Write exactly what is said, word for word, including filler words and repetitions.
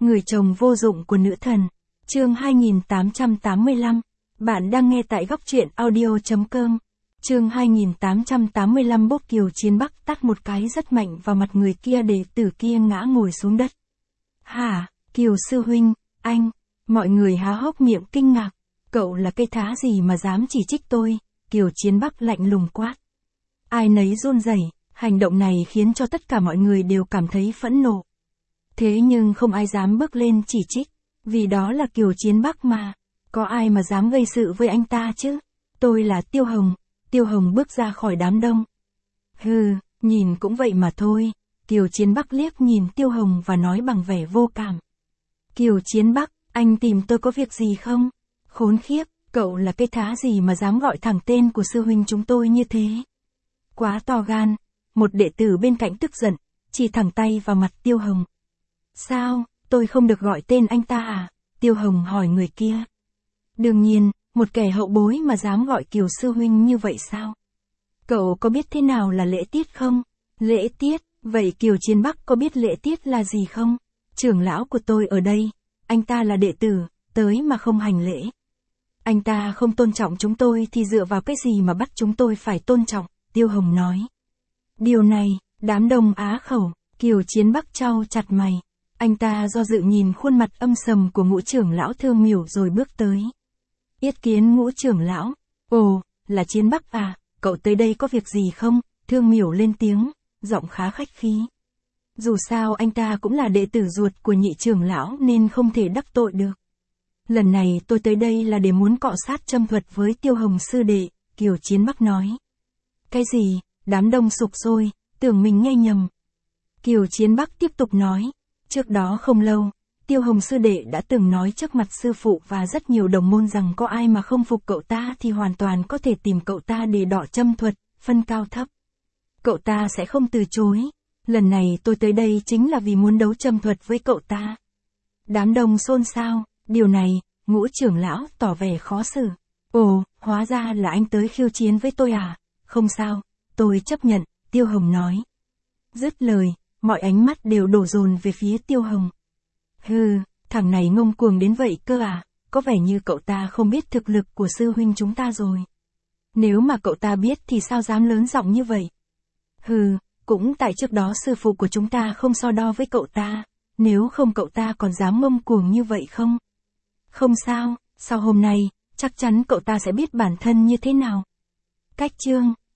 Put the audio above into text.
Người chồng vô dụng của nữ thần. Chương hai nghìn tám trăm tám mươi lăm. Bạn đang nghe tại góc truyện audio chấm com. Chương hai nghìn tám trăm tám mươi lăm. Bốc Kiều Chiến Bắc tát một cái rất mạnh vào mặt người kia để tử kia ngã ngồi xuống đất. Hả, Kiều sư huynh, anh, mọi người há hốc miệng kinh ngạc. Cậu là cây thá gì mà dám chỉ trích tôi? Kiều Chiến Bắc lạnh lùng quát. Ai nấy run rẩy, hành động này khiến cho tất cả mọi người đều cảm thấy phẫn nộ. Thế nhưng không ai dám bước lên chỉ trích, vì đó là Kiều Chiến Bắc mà. Có ai mà dám gây sự với anh ta chứ? Tôi là Tiêu Hồng. Tiêu Hồng bước ra khỏi đám đông. Hừ, nhìn cũng vậy mà thôi. Kiều Chiến Bắc liếc nhìn Tiêu Hồng và nói bằng vẻ vô cảm. Kiều Chiến Bắc, anh tìm tôi có việc gì không? Khốn khiếp, cậu là cái thá gì mà dám gọi thẳng tên của sư huynh chúng tôi như thế? Quá to gan. Một đệ tử bên cạnh tức giận, chỉ thẳng tay vào mặt Tiêu Hồng. Sao, tôi không được gọi tên anh ta à? Tiêu Hồng hỏi người kia. Đương nhiên, một kẻ hậu bối mà dám gọi Kiều sư huynh như vậy sao? Cậu có biết thế nào là lễ tiết không? Lễ tiết, vậy Kiều Chiến Bắc có biết lễ tiết là gì không? Trưởng lão của tôi ở đây, anh ta là đệ tử, tới mà không hành lễ. Anh ta không tôn trọng chúng tôi thì dựa vào cái gì mà bắt chúng tôi phải tôn trọng, Tiêu Hồng nói. Điều này, đám đông á khẩu, Kiều Chiến Bắc chau chặt mày. Anh ta do dự nhìn khuôn mặt âm sầm của ngũ trưởng lão Thương Miểu rồi bước tới. Yết kiến ngũ trưởng lão. Ồ, là Chiến Bắc à, cậu tới đây có việc gì không? Thương Miểu lên tiếng, giọng khá khách khí. Dù sao anh ta cũng là đệ tử ruột của nhị trưởng lão nên không thể đắc tội được. Lần này tôi tới đây là để muốn cọ sát châm thuật với Tiêu Hồng sư đệ, Kiều Chiến Bắc nói. Cái gì? Đám đông sục sôi, tưởng mình nghe nhầm. Kiều Chiến Bắc tiếp tục nói. Trước đó không lâu, Tiêu Hồng sư đệ đã từng nói trước mặt sư phụ và rất nhiều đồng môn rằng có ai mà không phục cậu ta thì hoàn toàn có thể tìm cậu ta để đọ châm thuật, phân cao thấp. Cậu ta sẽ không từ chối. Lần này tôi tới đây chính là vì muốn đấu châm thuật với cậu ta. Đám đông xôn xao, điều này, ngũ trưởng lão tỏ vẻ khó xử. Ồ, hóa ra là anh tới khiêu chiến với tôi à? Không sao, tôi chấp nhận, Tiêu Hồng nói. Dứt lời, mọi ánh mắt đều đổ dồn về phía Tiêu Hồng. Hừ, thằng này ngông cuồng đến vậy cơ à, có vẻ như cậu ta không biết thực lực của sư huynh chúng ta rồi. Nếu mà cậu ta biết thì sao dám lớn giọng như vậy? Hừ, cũng tại trước đó sư phụ của chúng ta không so đo với cậu ta, nếu không cậu ta còn dám ngông cuồng như vậy không? Không sao, sau hôm nay, chắc chắn cậu ta sẽ biết bản thân như thế nào. Cách chương